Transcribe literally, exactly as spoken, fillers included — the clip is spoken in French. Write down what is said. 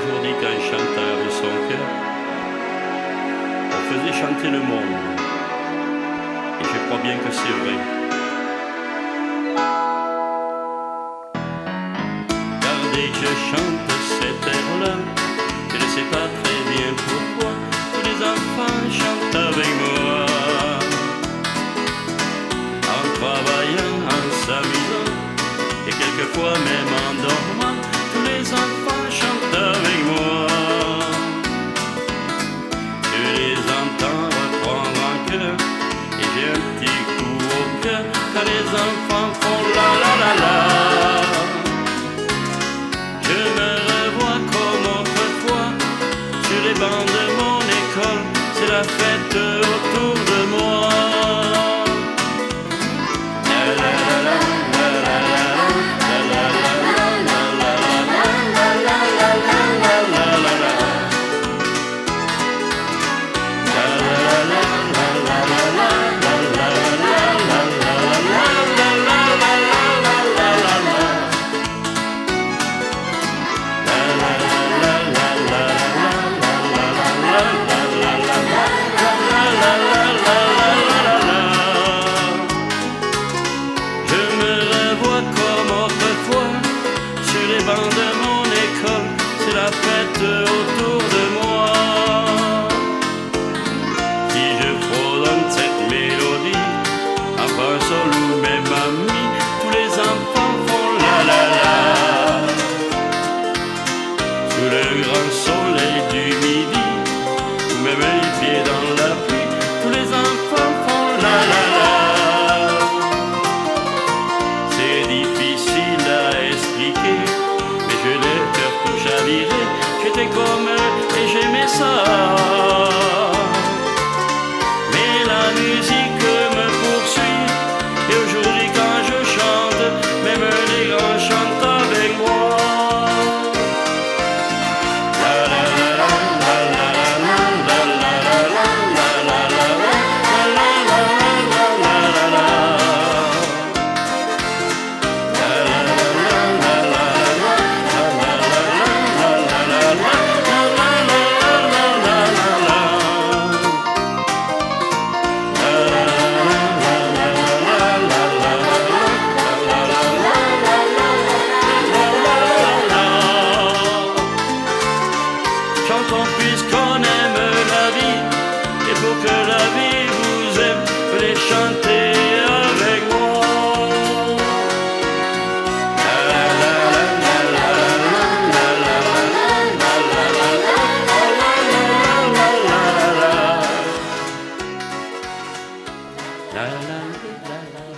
toujours dit qu'un chanteur de son cœur, on faisait chanter le monde. Et je crois bien que c'est vrai. Regardez, je chante cet air-là, je ne sais pas très bien pourquoi, tous les enfants chantent avec moi. En travaillant, en s'amusant, et quelquefois même en dormant, tous les enfants chantent avec moi. Je les entends reprendre en chœur, et j'ai un petit coup au cœur quand les enfants font la la la la. Je me revois comme autrefois sur les bancs de mon école, c'est la fête autour de moi. De mon école, c'est la fête autour de moi. Si je fredonne cette mélodie, à part sol ou même ami, tous les enfants font la la la. Sous le grand soleil du midi, ou même les pieds dans la pluie, tous les enfants font la la la. C'est difficile à expliquer, je l'ai peur tout chaviré, j'étais comme eux et j'aimais ça. Mais la musique me poursuit, et aujourd'hui quand je chante, même les grands chantent avec moi. La la la la la la la la la la la la chantons puisqu'on aime la vie, et pour que la vie vous aime, venez chanter avec moi. La la la la la.